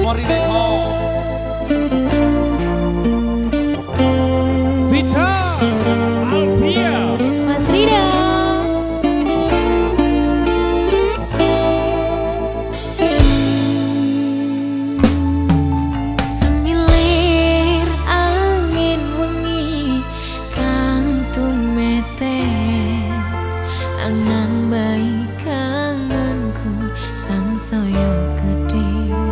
Mori Record. Vita Alvia Mas Rida. Semilir angin wengi kang tumetes angan bayi kangenku sansaya gede.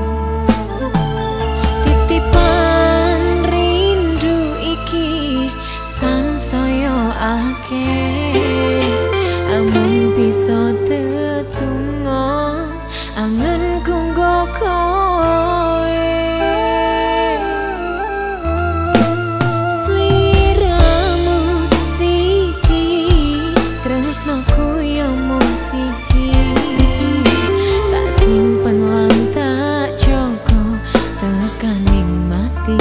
Titipan rindu iki sansaya akeh amun bisa tetunggo angenku nggo kowe. Sliramu siji tresnoku yo mung siji tak simpen lan tak jaga tekaning mati.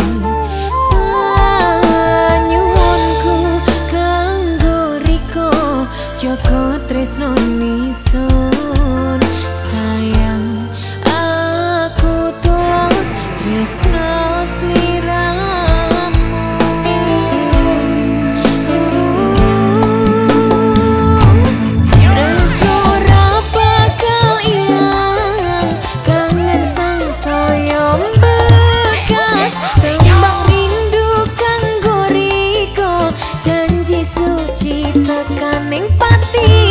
Panyuwunku kanggo riko jaga tresno nisun sayang aku tulus tresno sliramu. Tresno ora bakal ilang kangen sansaya bekas tembang rindu kanggo riko janji suci tekaning pati.